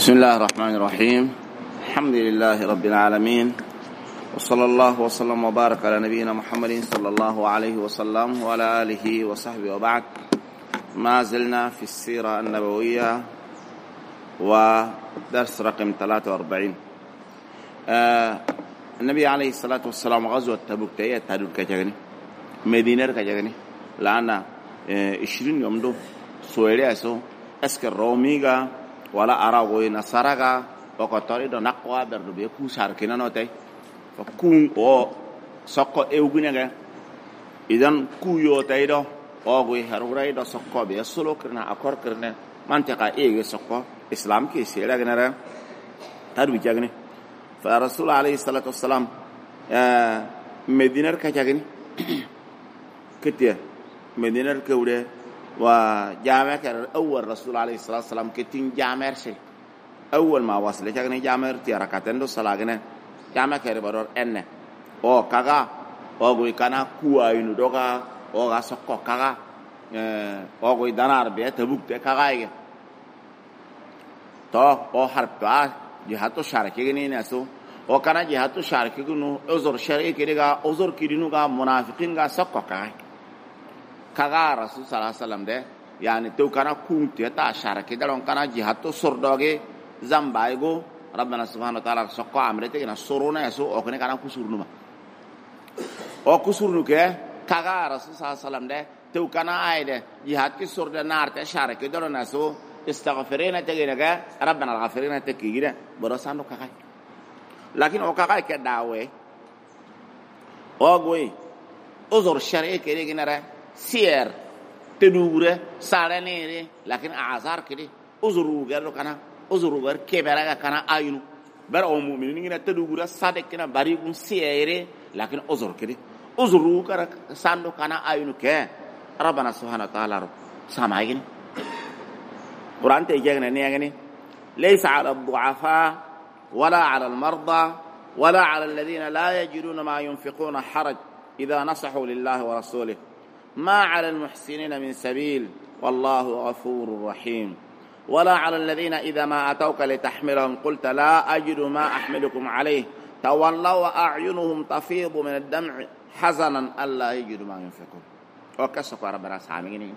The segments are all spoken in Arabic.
بسم الله الرحمن الرحيم. الحمد لله رب العالمين، وصلى الله وسلم وبارك على نبينا محمد صلى الله عليه وسلم وعلى آله وصحبه وبعد. ما زلنا في السيرة النبوية ودرس رقم 43. النبي عليه الصلاة والسلام غزوة تبوك تهدد كجاني مدينة كجاني لأن 20 يوم دو سويري أسو أسكر روميغا ولا أراغوي نصارغا وقطاري دو نقوى بردو بيكو شاركنا نوتي فكون او سوكو ايوغنيغا إذن كو يوتي دو اوغوي هروغراي دو سوكو بيسولو كرنا أكور كرنا منطقة ايغي سوكو إسلام كي سيلا غنرا تدو بيجاغني فرسول عليه الصلاة والسلام مدينة كجاغني كتير مدينة كوري وجامع أول رسول عليه الصلاة والسلام كتين جامع شيء أول ما وصل جاكني جامع تياركاتندو سلاغنا جامع كريبارور إنه أو كاغا أو غوي كانا كوا ينودوغا أو غاسوكو كاغا أو غوي دانار بيه تبوك تي كاغا يجي تو أو حربا جهاتو شاركي غني ناسو أو كانا جهاتو شاركي غنو أزور شرعي كيريغا أزور كيرينوغا منافقين غا سوكو كاغا كاغا رسول صلى الله عليه وسلم ده يعني تو كان كنت يتا شارك دالون كان جهاتو سردوغي زامبايغو ربنا سبحانه وتعالى سوكو امرته كنا سورونا يسو او كان كسورنما او كسورنو كه كاغا رسول صلى الله عليه وسلم ده تو كان ايده جهات كي سرد نار ته شارك دالون اسو استغفرنا تجينغا ربنا الغفرين تكيغيدا برسانو كاغا لكن او كاغا كداوي او غوي اوزور شرعي كيريغنره سير تدوره سالنيري لكن اعذار كده ازروغر كنا ازروغر كبرا كنا اينو بر او مؤمنين تدوره صادق كنا بريغون سيري لكن ازر كده ازروغر ساندو كنا اينو كه ربنا سبحانه وتعالى سامعين قران تيجنا نيغني ليس على الضعفاء ولا على المرضى ولا على الذين لا يجدون ما ينفقون حرج اذا نصحوا لله ورسوله ما على المحسنين من سبيل والله غفور رحيم ولا على الذين إذا ما أتوك لتحملهم قلت لا أجد ما أحملكم عليه تولوا وأعينهم تفيض من الدمع حزنا ألا يجدوا ما ينفقون وكسف ربنا سامعين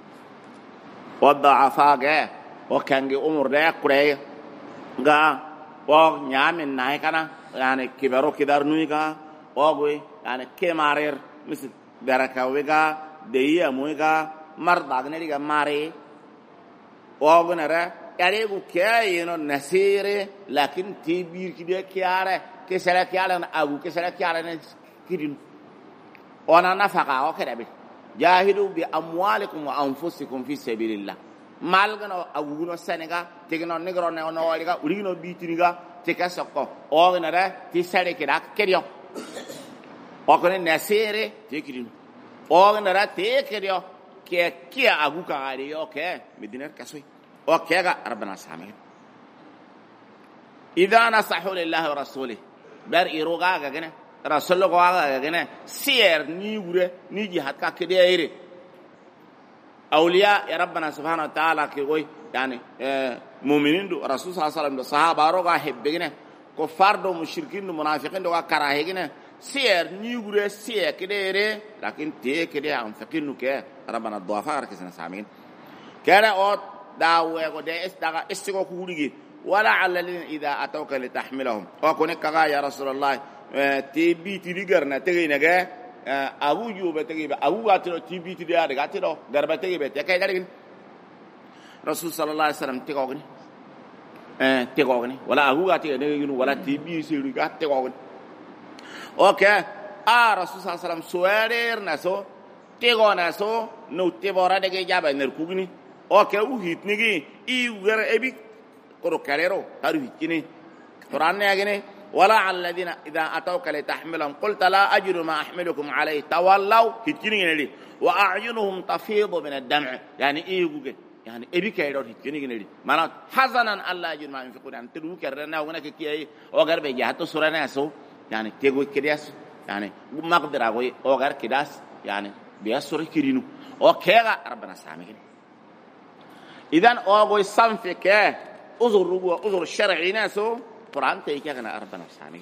والضعفاء وكان أمور ده كريه غا ونعمل نايكنا يعني كبروا كدار نويكا وغوي يعني كمارير مثل بركاويكا ديا مويكا مرداغنيغا ماري اوغنرا ياريغو كاينو نسيري لكن تيبير كده كياره كسلا كياله ابو كسلا كياله كيدين وانا نفقا وكدبي جاهدوا باموالكم وانفسكم في سبيل الله مالغنا ابوغنو سنغا تيغنو نيغرو نو وليغا وريغنو بيتيغا تيكاسوكو اوغنرا تيسالي كدا كيريو اوغن نسيري تيكيدين اوغنرا تيكيريو كي ابوكا غاريو كي مدينه كسوي اوكيغا ربنا سامحين اذا نصحوا لله ورسوله بر ايروغا غنا رسول الله غنا سير ني وره ني جهاد كا كديري اولياء يا ربنا سبحانه وتعالى كي وي يعني مؤمنين دو رسول صلى الله عليه وسلم صحابه روغا هبغنا كفار دو مشركين دو منافقين دو كراهيغنا سير نيغوري سير كديري لكن تي كدي انفقين كه ربنا الضعفاء كسنا سامين كان او داوي ودي استغا استغو كوريغي ولا على الذين اذا اتوك لتحملهم وكن كغا يا رسول الله تي بي تي ديغرنا تيغينغا ابو جوبه تيغي ابو واتو تي بي تي ديا غاتيرو غربا تيغي تكاي دارين رسول صلى الله عليه وسلم تيغوغني تيغوغني ولا ابو غاتي ديغينو ولا تي بي سيري غاتيغوغني اوكي رسول صلى الله عليه وسلم سوير ناسو تيغو ناسو نو تيبورا دغه جابا نركوغني اوكي وهيتنيغي اي وغر ابي كرو كاريرو هارفيكني قران ياغني ولا على الذين اذا اتوك لتحملهم قلت لا اجد ما احملكم عليه تولوا هيتكني لي واعينهم تفيض من الدمع يعني اي وغ يعني ابي كايرو هيتكني لي معنى حزنا الله اجد ما ينفقون ان تدو كرنا هناك كي وغر بيجاتو سورنا سو يعني تيغو كدياس يعني مقدر اغوي اوغار كداس يعني بياسوري كيرينو اوكيغا ربنا سامحين اذا اوغوي سانفيكه أذر رجوع أذر الشرعي ناسو قرآن تيجينا ربنا سبحانه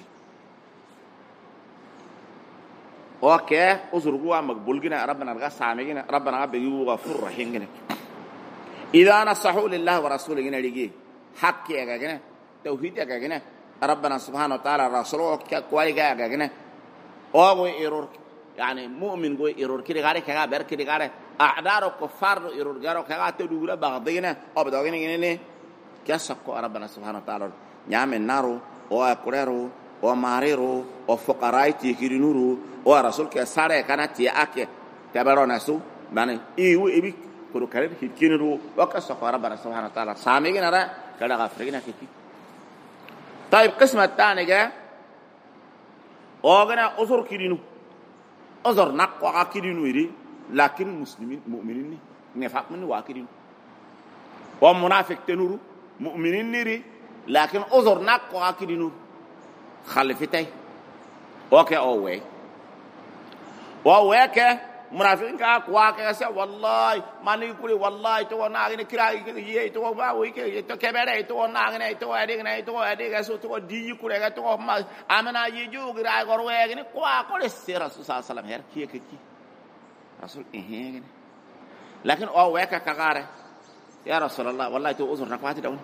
اوكي أذر رجوع مقبول جنا ربنا رجع سامعنا ربنا بيجوا غفور رحيم جنا إذا نصحوا لله ورسوله جنا لجي حق يا جنا توحيد يا جنا ربنا سبحانه وتعالى رسوله كوالي يا جنا أو إيرور يعني مؤمن قوي إيرور كده غاري كذا بير كده غاري أعدار كفار إيرور غارو كذا تدورا بعدين أو بدأنا جنيه كسكوا ربنا سبحانه وتعالى نعم النارو أو أكررو أو ماريرو أو فقراي تيكيرنورو أو رسول كسارة كانت تيأكل تبرون نسو بني إيو إبي كرو كرر كيرنورو وكسكوا ربنا سبحانه وتعالى سامعين هذا كذا غافرين كذي طيب قسم الثاني جا أوغنا أزور كيرنو أزور نقوا كيرنو يري لكن مسلمين مؤمنين نفاق من واكيرنو ومنافق تنورو مؤمنين نيري لكن أزور نقوا كيرنو خلفتي اوكي اوه كه منافقين كا كوا كسا والله ما نقول والله تو ناغني كرا يي تو با وي كي تو كبره تو ناغني تو ادي سو تو دي كورا تو ما امنا يجو غرا غروي غني كوا كل السير رسول صلى الله عليه وسلم هر كي رسول غني لكن اوه كغاره يا رسول الله والله تو أزور نقواتي دون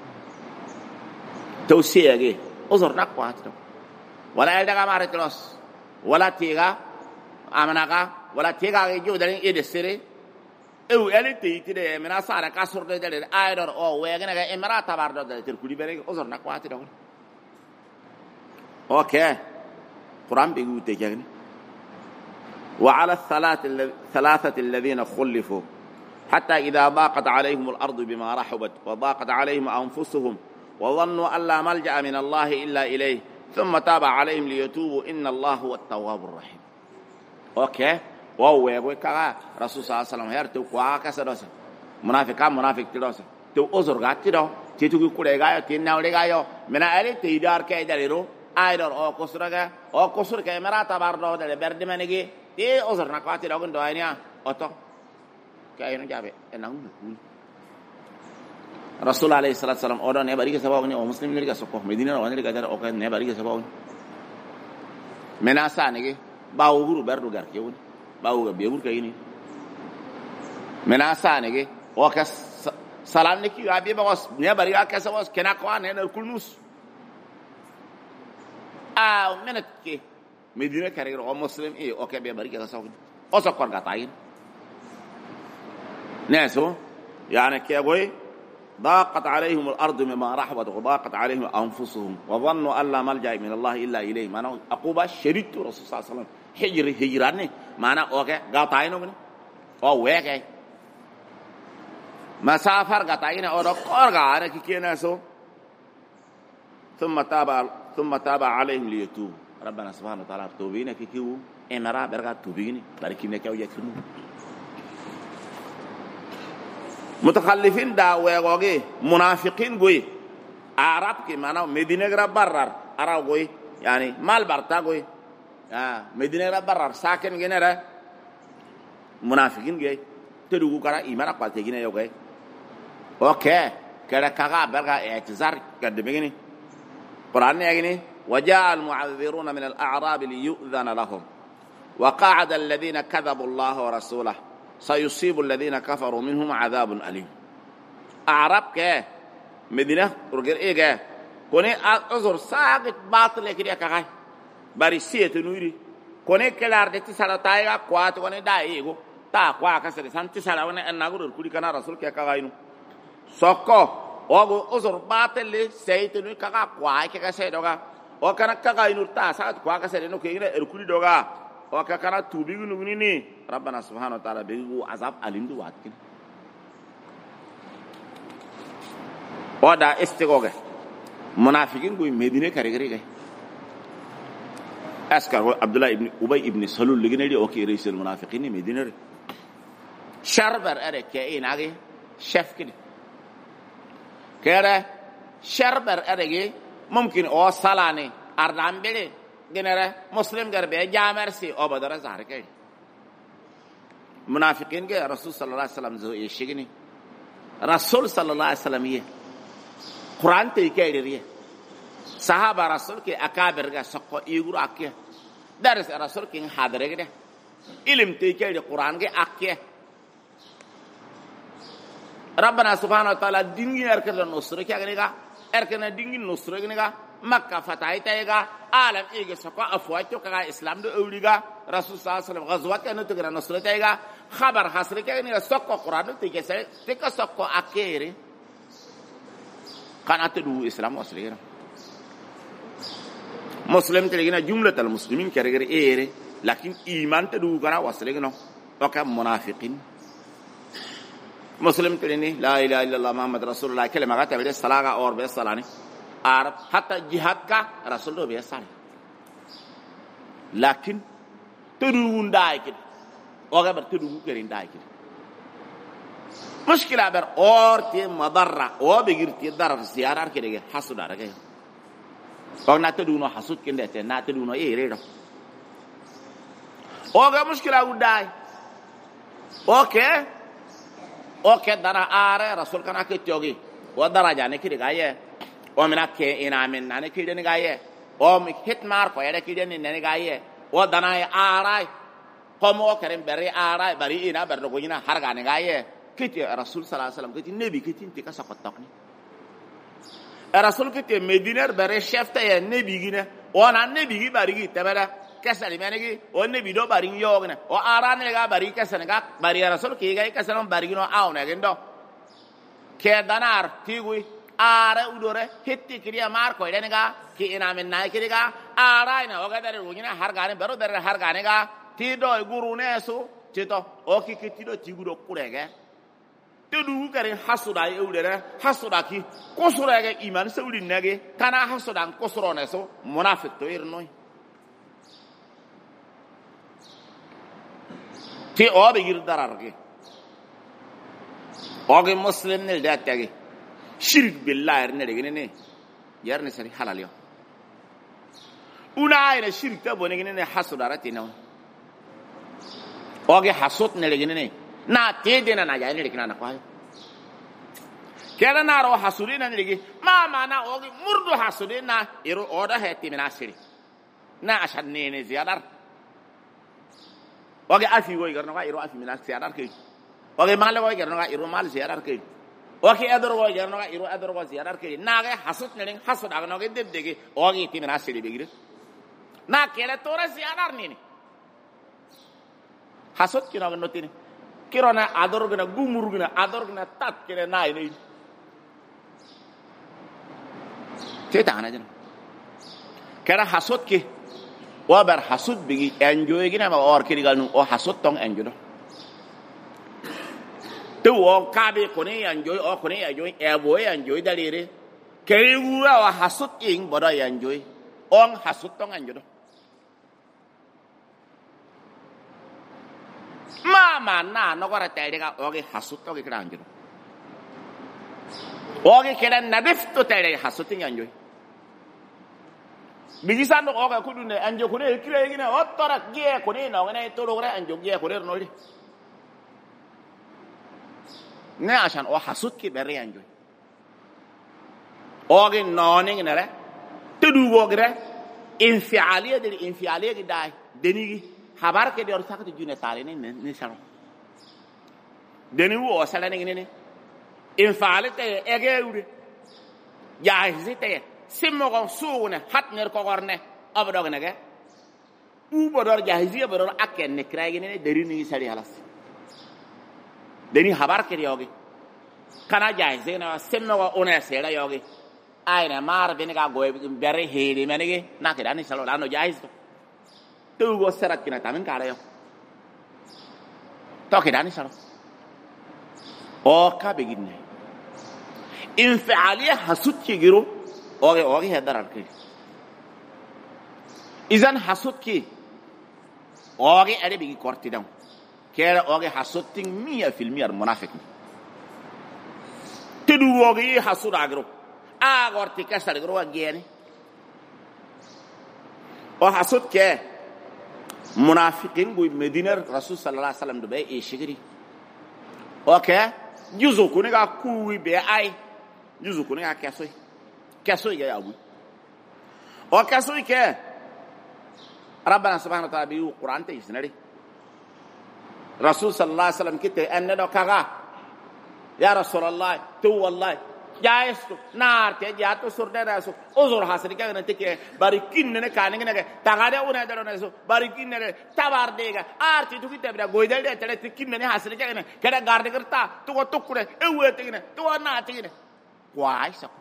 تو سيغي أزور نقواتي دون ولا يلدغا مارتلوس ولا تيغا امناغا ولا تيغا يجو دارين يدسري او الي تيتي دي منا سارا كاسور دي دي ايدور او ويغنا امرا تبار دي تركولي بري أزور نقواتي دون اوكي قران بيقول تيغني وعلى الثلاثه الذين خلفوا حتى إذا ضاقت عليهم الأرض بما رحبت وضاقت عليهم أنفسهم وظنوا أن لا ملجأ من الله إلا إليه ثم تاب عليهم ليتوبوا إن الله هو التواب الرحيم أوكي وهو يقول كذا رسول صلى الله عليه وسلم هرتو كواكا سدوسا منافق تدوسا تو أزر غاتيرو تيتو كوريغايو تيناوليغايو من ألي تيدار كايداريرو أيدار أو كسر كاميرا تباردو دل بردمانيجي تي أزر نكواتيرو كن دوانيا أتو كأنه جابه إنه نقول رسول عليه الصلاة والسلام أودا نبارك سباوني أو مسلم نرجع سقوه مدينة رواني رجع أو كان نبارك سباوني مناسا نيجي باوغرو بردو غار كيون باوغ بيور كيني مناسا نيجي أو كاس سلام نيجي أبي بقص نبارك كسباوس كنا قوان هنا الكلنوس منت كي مدينة كارير أو مسلم إيه أو كان بيبارك كسباوني أو سكر قطعين ناسو يعني كيقول ضاقت عليهم الأرض مما رحبت وضاقت عليهم أنفسهم وظنوا أن لا ملجأ من الله إلا إليه معناه أقوبة شريط رسول صلى الله عليه وسلم هجراني معناه أوكي قاطعينه من أو ويكي مسافر قاطعينه أو رقار قاعدة كي ناسو ثم تاب عليهم ليتوب ربنا سبحانه وتعالى توبينه كيو إمرا برغا توبينه باركينه كيو يكنو متخلفين دا ويغوغي منافقين غوي عرب كي معناه مدينه غرا برر ارا غوي يعني مال برتا غوي مدينه غرا برر ساكن غينرا منافقين غي تدوغو كرا ايمان قالتي غينه يوغي اوكي كرا كغا برغا اعتذار قد بيغني قران يغني وجاء المعذرون من الاعراب ليؤذن لهم وقعد الذين كذبوا الله ورسوله سيصيب الذين كفروا منهم عذاب أليم أعرب كه مدينة رجل إيه كه كوني أزور ساقط باطل كده كهاي باريسية تنوري كوني كلار دتي سالتايا قوات كوني دايغو تا قوا كسر سانتي سالاوني النغور كودي كنا رسول كه كهاينو سوكو أو أزور باطل سيتنوي كها قوا كه سيدوغا أو كنا كهاينو تا ساقط قوا كسر إنه كينه الكودي دوغا وكذا توبيغ نغنيني ربنا سبحانه وتعالى بيغو عذاب أليم دو واتكين ودا استغوغ منافقين غوي مدينه كاريغري اسكر عبد الله ابن ابي ابن سلول لغنيدي اوكي رئيس المنافقين مدينه شربر اركي ناغي شيف كده شربر ارغي ممكن او سالاني اردام بيلي جنرا مسلم غربي جامرسي او بدر زاركاي منافقين کے رسول صلی اللہ علیہ وسلم جو يشغني رسول صلی اللہ علیہ وسلم یہ Quran te ke ri sahaba rasul ke akabir ga sakko iguru akke daris rasul ke hadare ge ilim te ke ri Quran ge akke rabbana subhanahu wa ta'ala dingi erkala nusra ke ga erkana dingi nusra ge ga makka fatai te ga alam ege sakko afwa to ka islam do uriga rasul sallallahu alaihi wasallam ghazwat ke no te ga nusra te ga khabar hasre ke ga sakko Quran te ke se te ka sakko akere kan atu islam wasligira مسلم تلقينا جملة المسلمين كرجل إيره لكن إيمان تدو كنا وصلنا وكم منافقين مسلم تلقيني لا إله إلا الله محمد رسول الله كلمة قالت بدي الصلاة أو بدي الصلاة عرب حتى جهاد كا رسول الله بدي الصلاة لكن تدوون دايك وكبر تدوون كرين دايك مشكلة بر أور تي مضرة أو بيجر تي ضرر زيارة كده حسود على كده Kau nak tu no hasut kende te nak tu no ere do. Oga muskila udai. Okay dara are rasul kana ke tiogi. O dara jane kiri gaye. O mina ke ina min nane kiri ne gaye. O mi hit mar ko ere kiri ne ne gaye. O dana e arai. Komo kerem beri arai bari ina berdo gina harga ne gaye. Kiti rasul sallallahu alaihi wasallam kiti nabi kiti tika sapatak ni. Rasul kiti Mediner bare chef ta ya nabi gina ona nabi gi bari gi tabara kasali manegi o nabi do bari yogna o arane ga bari kasana ga bari rasul ki ga kasana bari no awna gendo ke danar tigui are udore hetti kriya mar ko ene ga ki ina men nay kiri ga ara ina o ga dare rugina har gane baro dare har gane ga ti do guru ne su tito o ki ti do tiguro kurege tedu kare hasuda eudere hasuda ki kosura ga iman sauli nage kana hasuda kosoro ne so munafiq to irnoi ti o be gir dararge o ge muslim ne da tagi shirk billahi ne de ne yarne sari halal yo una ina shirk ta bone ne hasuda ratina o ge hasut ne de ne na tedena na ya ne kina na kwa kera na ro hasurina ne ma na o murdu hasurina iro oda heti minasiri na ashan ne ziyadar o ge afi go garno ga iro afi minas ziyadar ke o ge mal go garno ga iro mal ziyadar ke o ge ador go garno ga iro ador go ziyadar ke na ge hasut ne hasud ga no ge debdege o ge ti minasiri begire na kera tora ziyadar ne hasut kina no tini kirona ador gna gumur gna ador gna tat kire nay ni teta ana jan kera hasut ki wa bar hasut bigi enjoy gina ma or kiri galnu o hasut tong enjoy do tu o kabe kone enjoy o kone enjoy e boy enjoy dalire keri wa hasut ing bodo enjoy on hasut tong enjoy do mama na no gara tayga oge hasut oge kira anjuro oge kira nadif to tayga hasut nganjoy bigisan no oge kudune anjo kune kire gina ottora gie kune no ngene to logre anjo gie kure no ne ashan o hasut ki bere anjoy oge no ne ngere tudu ogre infialiya del infialiya gi dai denigi habar ke dior sakati june tale ne saro deni wo sala ne ne in faalete egeude jaahizite simmo ko suune hatner ko gorne abdo ne ge u bodor jaahiziya bodor aken ne kraagi ne deri ni sari halas deni habar ke yogi kana jaahize na simmo ko one sera yogi ayna mar bene ga goy bere heede menege nakeda ni salo lano jaahiz tu go serat kina tamen kara yo to ke dani saro o ka beginne infialiya hasut ki giro oge hadarar ke izan hasut ki oge ade bigi korti dam kera oge hasutin 100% munafiq tedu oge hasut agro a gorti kasar gro agene o hasut ke munafiqin go Medina Rasul sallallahu alaihi wasallam do be e shigiri okay juzu kuni ga kuwi be ai juzu kuni ga kesoy kaso ya abu o kaso ke rabbana subhanahu wa ta'ala bi qur'an te isnari rasul sallallahu alaihi wasallam kite annado kaga ya rasulullah tu wallahi jaistu nar te jato surde rasul uzur hasri ka ne teke barikin ne ka ne tagade una daro ne so barikin ne tabar dega arti tu kite bra goidal de tele tikin ne hasri ka ne kada garde karta tu ko tukure ewe te ne tu na te ne kwai sa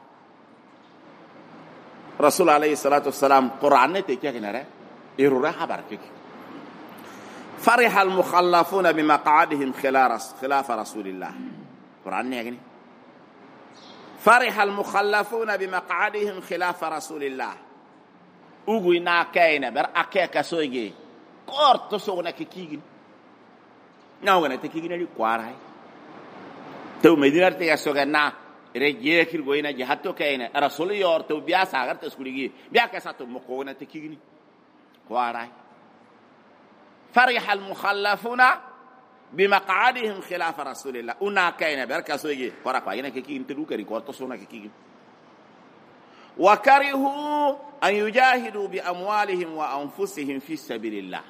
rasul alayhi salatu wassalam qur'an ne te ke ne re irura habar ke فرح المخلفون بمقعدهم خلاف رسول الله قرآن يعني فرح المخلفون بمقعدهم خلاف رسول الله أقولنا كائنا بر أكيك سويجي كورت سونا كيكين ناوغنا تكيكين اللي قارئ تو مدينة تياسوغنا رجيه كيرغوينا جهاتو كائنا رسول يور تو بيا ساغر تسكوليجي بيا كساتو مكونا تكيكين قارئ فرح المخلفون بمقعدهم خلاف رسول الله انا كاين بركه سويجي فرق باينا كيكي انتو كري كورتو سونا كيكي وكرهوا ان يجاهدوا باموالهم وانفسهم في سبيل الله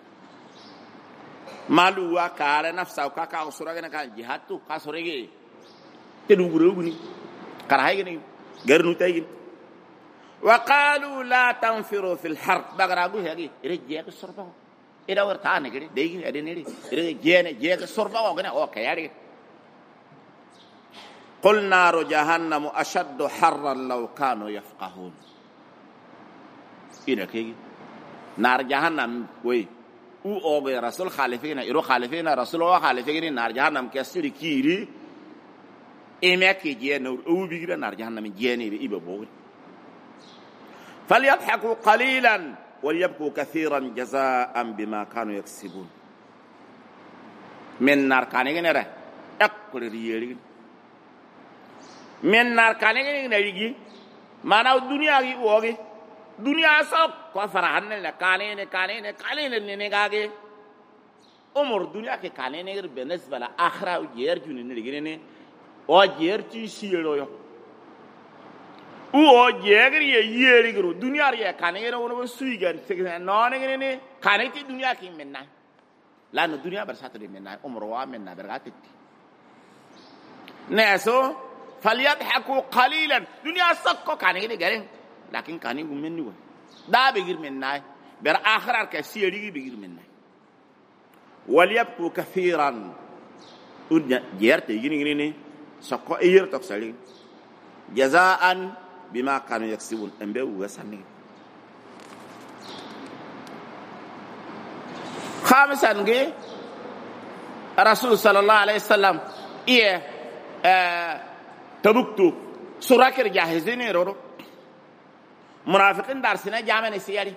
مالوا كار نفسه كاكا سورغنا كان جهاتو كاسوريجي تدوغروغني كراهيغني غيرنو تايين وقالوا لا تنفروا في الحرب بغراغو هيغي رجيك الصربه ida wartaane gede degi adeneri ida jeene sorba o gene o kayari qul naru jahannam ashaddu harran law kanu yafqahun ina kegi nar jahannam way u o ge rasul khalifina iro khalifina rasul o khalifina nar jahannam kasiri kiri emeki jeene o bigira nar jahannam jeene ibe bo falyadhaku qalilan وليبكوا كثيرا جزاء بما كانوا يكسبون من نار كانين نرى اكل ريالي من نار كانين نريجي ما ناو الدنيا غي وغي دنيا سب كفرحن لا كانين نيغاغي عمر دنيا كي كانين غير بالنسبه لاخره وجير جون نريجي او جير تي سيلو يو o jegri ye yeri gro dunya ye kanere wono suigar segna non ngene kaneti dunya ki menna la no dunya bar sato de menna umro wa menna bergati neso falyadhaku qalilan dunya sakko kanere garen lakin kani gumenni wo da be gir menna ber akhirar ka siyeri be gir menna walyabku kathiran dunya jerte yini ngene sakko eyer tok sali jazaan بما كانوا يكسبون امبو وسنين خامسا رسول صلى الله عليه وسلم تبكتو سراكر جاهزين رورو منافقين دارسنا جامع نسياري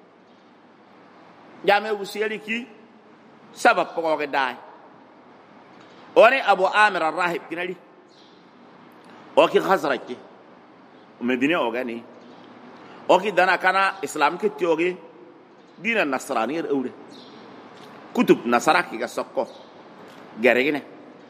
جامع وسياري كي سبب بقوة داي وني أبو آمر الراهب كنالي وكي خزرك مدينة أوغاني أوكي دانا كانا إسلام كتيوغي دين النصرانية الأولى كتب نصراكي كسوكو غاريغنة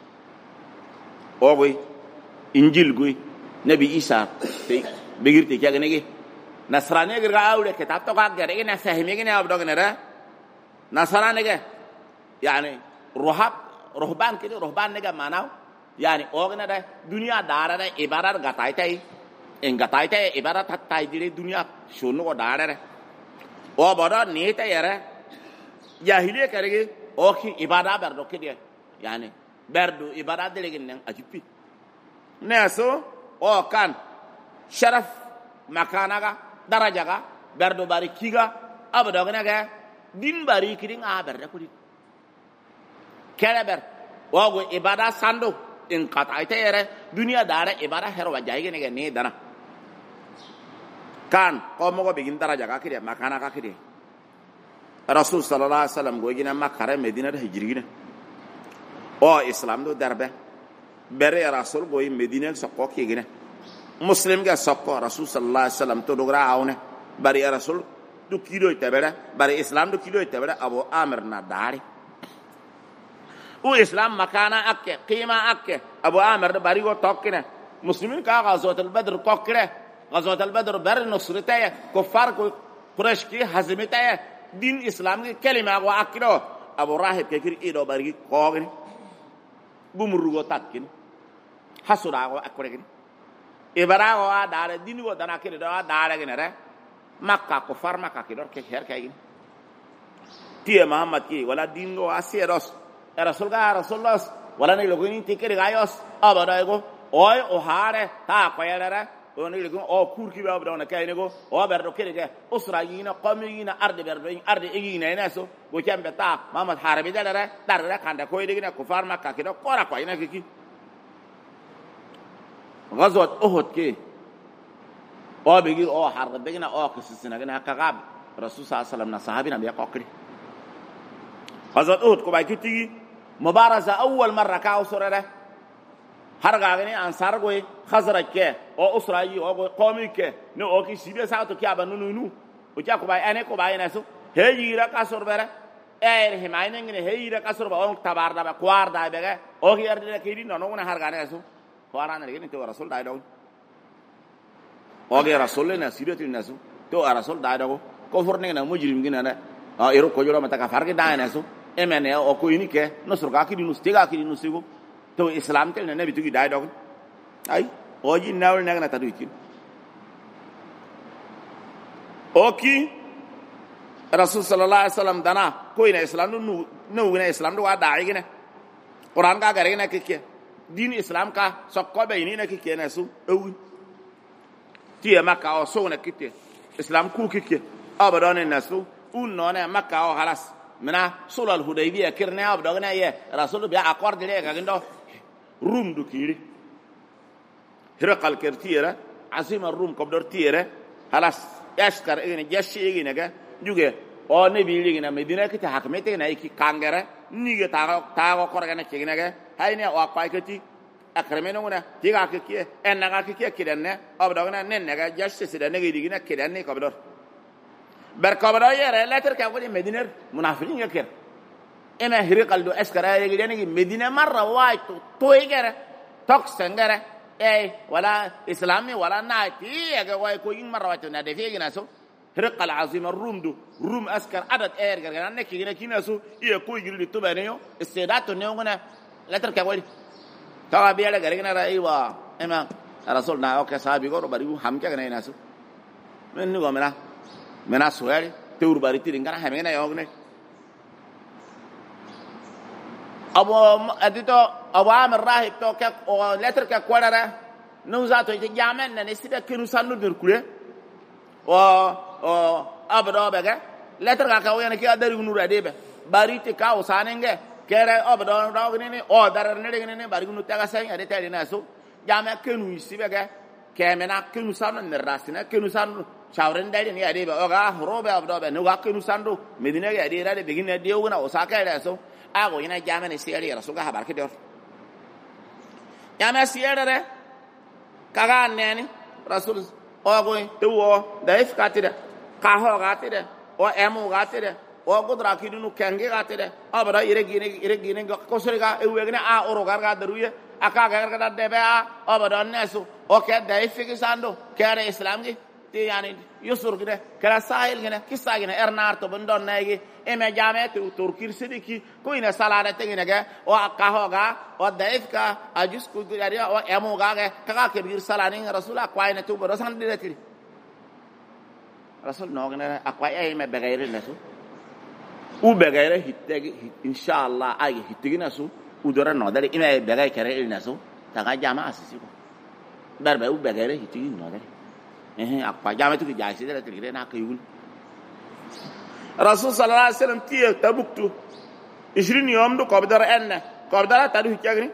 أوغي إنجيل غوي نبي إيسا بغير تيكيغنة نصرانية غير أولى كتاب توقع غاريغنة فهميغنة أبدوغنة را نصرانية يعني رهبان كده رهبان نجا ماناو يعني أوغنة دا دنيا دارا دا إبارة غطاي تاي engatai te ibarat hatai dire dunia shono ko daare o bada neta yara jahiliya karege o ki ibada berdo ke dia yani berdo ibada dele gen ajipi neso o kan sharaf makanaga darajaga berdo bari kiga abado gnaga din bari kidin a berda kudi kala ber o go ibada sando in qatai te yara dunia daare ibada herwa jayge ne dana kan qomo go begin daraja ka kire makana ka kire rasul sallallahu alaihi wasallam go gina makare medina da hijrigina o islam do darbe bere rasul go medina sokko ki gina muslim ga sokko rasul sallallahu alaihi wasallam to dogra awne bari rasul do kido tabera bari islam do kido tabera abu amir na dari o islam makana akke qima akke abu amir bari go tokkina muslimin ka gazotul badr kokkire غزوة البدر بر نصرته كفار قريش كي هزمته دين إسلام كي كلمة وأكله أبو راهب كير إيدو بري قاغني بمرغو تاتكين حسودا وأكورين إبراغو دار دين ودنا كير دار كينره مكة كفار مكة كيدور كهر كاين تيه محمد كي ولا دين غو أسيروس رسول الله ولا نيلوغين تيكير غايوس أبدا يغو أوي أوهاره تا كويلره oni lego o kurki ba abda na kayne go o berdo kede usrayina qamiyina arde berdo arde egina inaso go kambe ta mamad harabi dalare darra kanda ko yidina kufar makka kido qora ko ina kiki غزوه احد كي او بيجي او حرب بينا او قصصنا كنا كغاب رسول صلى الله عليه وسلم صحابينا بيقوكري غزوه احد کو باي كتي مبارزه اول مره كاو سوره har gaagani ansar goy khazraj ke o usrayi o goy qomi ke no o ki sibe saato ki aba nunu o ja ko bay ane ko bay naso heyira kasor bere er himayne ngene heyira kasor ba on tabarda ba kwarda be ga o ki erde ke ri no ngona har gaane naso warana ngene to rasul dai do o ge rasul na sirati naso to rasul dai do ko forne na mujrim ngina na a ero ko joro mata ka farge dai naso emene o ko ini ke no surga ki dinu stega ki dinu sigo تو اسلام ته نه بیتو کی دای دغ ای اوجی ناول نه نه تدو کی اوکی رسول صلی الله علیه وسلم دنا کوئی نه اسلام نو نه اسلام دو دای کی نه قران کا کرے نه کی دین اسلام کا سکو به نی نه کی نه سو او تی مکه او سو نه کی اسلام کو کی ابدان الناس اون نه مکه او خلاص منا صلح الحديبيه كرنا ابدغنا يا رسول بيا اكورد لي كاندو روم دو كيري هرقل كرتيره عظيم الروم كبدر تيره خلاص يشكر اين جشي اين جوجه او نبي لي مدينه كي حكمته ناي كي كانغره نيغه تا كورغنا كينغه هايني او قايكتي اكرمنونا تيغا كي انغا كي كيدن ابدغنا ننغا جشي سدنغ ديغنا كيدن كبدر بركبرا يره لا تركا ولي مدينه منافقين يكر انا هرقل دو اسكرا يغدني مدينه مره وايت تويغره توكسنغره اي ولا اسلامي ولا نايتي يا واي كوين مره وايت ندفي ناسو هرقل عظيم الروم دو روم اسكر عدد اير غرغنا نكي نكي ناسو اي كوي غري توبانيو استعداد نيوغنا لا تركا ولي توا بيلا غرغنا رايوا اما رسولنا اوكي صحابي غورو بريو هم كغنا ناسو من نغو mena suari teur bari tiringana hamena yogne abo adito awam rahib to ka o letter ka kwadara no za to jamen na ne sida kenu sanu derkule o abdo bega letter ka o yana ki adari gunu radebe bari te ka o sanenge kere abdo dogni ni o darar ne ne bari gunu taga sai ade tari na so jame kenu sibega kemena kenu sanu ne rasina kenu sanu shawren dai ne ade ba oga robe abdo be no ga kenu sandu medina ga ade rade begin ne dio na osaka ida so ago ina jame ne seri rasul ga habar ke dor jame seri re kaga ne ni rasul ogo tuwo daif katide ka ho gatide o emu gatide o godra kidunu kenge gatide abara ire gine ko soriga ewegna a oro garga daruye aka garga debe a abara nesu o ke daif ki sandu kere islam gi يعني يسر كده كلا سائل كده كيسا كده ارنار تو بندون نايجي اما جامعه تركير سديكي كوينه سالانه تينه كده او قهوغا او دايفكا اجس كو غاريا او اموغا كا كبير سالانين رسول اكواينه تو برسان ديتي رسول نوغنا اكواي اي ما بغير الناس او بغير هيتغي ان شاء الله اي هيتغي ناسو ودور نودري اما بغير كره الناس تا جامعه اساسي بربا او بغير هيتغي نودري apa jame tu jai sida tigre na kayul rasul sallallahu alaihi wasallam tiya tabuktu 20 yom do qabdara enna qabdara tadu hikagni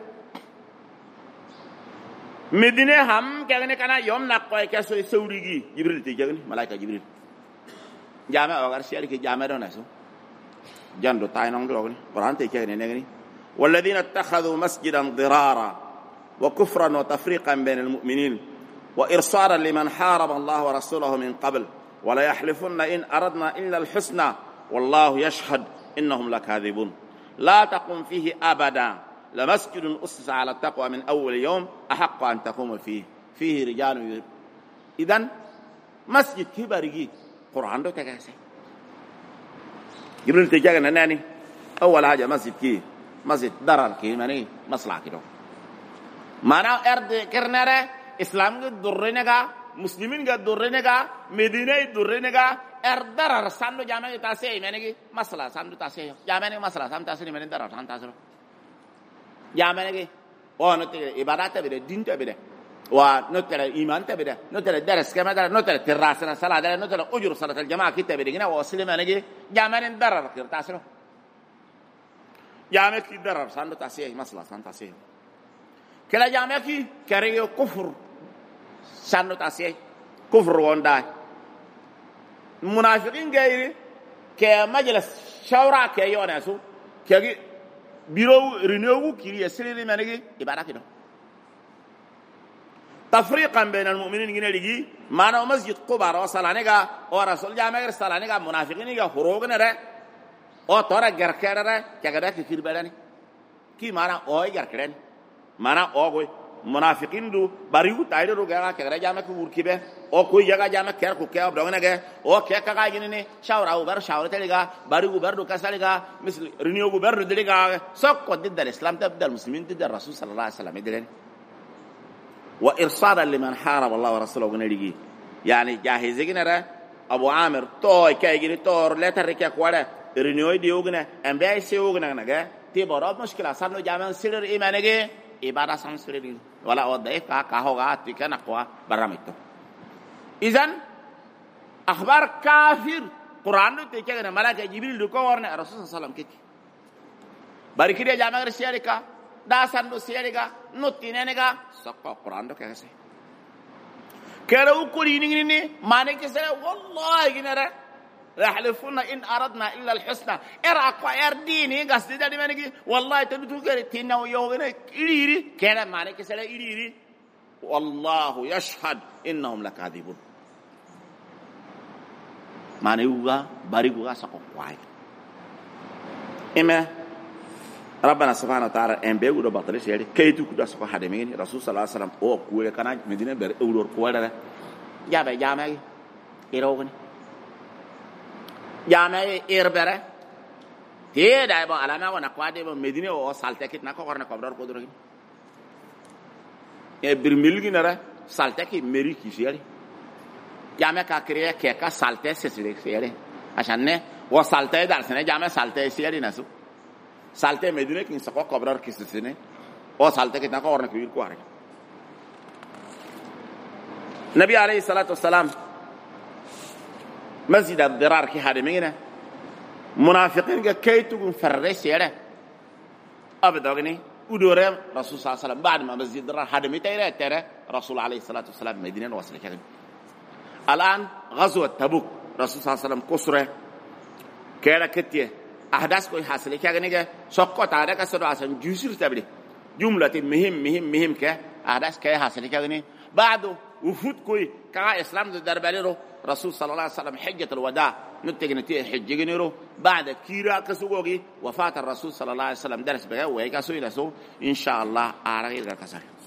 medine ham kagni kana yom na koy keso sawrigi jibril te jagni malaika jibril jame agar siali ke jame do naso jando tay nong do ni quran te kagni negni walladhina ittakhadhu masjidan dirara wa kufran wa tafriqan bainal mu'minin وإرصادا لمن حارب الله ورسوله من قبل ولا يحلفن إن أردنا إلا الحسنى والله يشهد إنهم لكاذبون لا تقم فيه أبدا لمسجد أسس على التقوى من أول يوم أحق أن تقوم فيه رجال إذن مسجد كباري قرآن دو تكاسي جبريل تجانا ناني أول حاجة مسجد كي مسجد درر كي ماني مصلح كده مانا أرد كرنارة إسلام قد درنيكا مسلمين قد درنيكا مدينة درنيكا أرد درر ساندو جامعة تاسي ماني مصلح ساندو تاسي جامعة مصلح ساندو تاسي ماني درر ساندو تاسي جامعة أو نتيجة إبادات بده دين تبده ونتيجة إيمان تبده نتيجة درس كما درس نتيجة تراسنا صلاة درس نتيجة أجر صلاة الجماعة كتير بده جنا وصل ماني جامعة درر كير تاسي جامعة كي درر ساندو تاسي مصلح ساندو تاسي كلا جامعة كي كريه كفر سانو تاسي كفر ونداي منافقين غيري كمجلس شورى كيوناسو كي بيرو رينيو كي يسري مانغي يبارك كده تفريقا بين المؤمنين غير لغي ما مسجد قباء وصلانيغا ورسول جامعة صلانيغا منافقين غا خروغنا ده او تورا غركره كغدا كثير بداني كي مانا او غركرن مانا او منافقين دو باريو تايدو رو غا كغدا جامعة كوركيبه او كوي جگہ جامعة كير كو كيا بدونه گه او كيا كغا گيني شاورا وبر شاورتليغا باريو برضو كساليغا مثل رينيو برضو دليغا سوق ضد الاسلام ضد المسلمين ضد الرسول صلى الله عليه وسلم يدلن وارصادا لمن حارب الله ورسوله غنيغي يعني جاهزين ابو عامر تو كايغي تور لتر كيا كولا رينيو ديوغنا امبي سيوغنا نغا تي براب مشكله سانو جامعة سير ايمانغي إبادة سانسرين ولا وضعيف كهوغا تكنا قوا براميتو إذن أخبار كافر قرآن تكنا ملاك جبريل دكورنا الرسول صلى الله عليه وسلم كتي باركيريا جامعة سياريكا داسان دو سياريكا نوتينينيكا سقى قرآن دو كيسي كيرو كورينيني مانيكي سيلا والله جنرا يحلفون إن أردنا إلا الحسنى إرقوا إرديني قصدي داني مانيكي والله تبتو كيري تيناو يوغنا إليري كيرا مانيكي سيلا إليري والله يشهد إنهم لكاذبون مانيوغا باريغوغا سقوا قواي إما ربنا سبحانه وتعالى أنبياء دو بطريش يالي كيتو كدا سقوا حدمين رسول صلى الله عليه وسلم أو كوية كان مدينة بر أولور كوية جابا جامعي إيروغني جامعة إيربرة تيه دايبا علامة ونقوادي بمدينة وصالتكت نكو قرنا قبرار قدرين برميلغي نرى صالتكي مري كيسيالي جامعة كاكريا كيكا صالتة سيسيلي سيالي عشان نه وصالتة دارسنة جامعة صالتة سيالي نسو صالتة مدينة كين سقو قبرار كيسيسيني وصالتكت نكو قرنا كبير كواري نبي عليه الصلاة والسلام مسجد الضرار كي هادمينه منافقين كيتو فرس يره ابدغني ودورم رسول صلى الله عليه وسلم بعد ما مسجد الضرار هادميته ترى رسول عليه الصلاه والسلام مدينه وصل كده الان غزوه تبوك رسول صلى الله عليه وسلم كسره كده كتيه احداث كوي حاصل كده سقط على كسر عشان جسر تبلي جمله مهم ك احداث كده حاصل كده بعده وفود كوي كا اسلام درباليرو رسول صلى الله عليه وسلم حجة الوداع نتيجة حجة جنيرو بعد كيرا كسوغي وفاة الرسول صلى الله عليه وسلم درس بها وهيك سوي لسو إن شاء الله أعرف كسر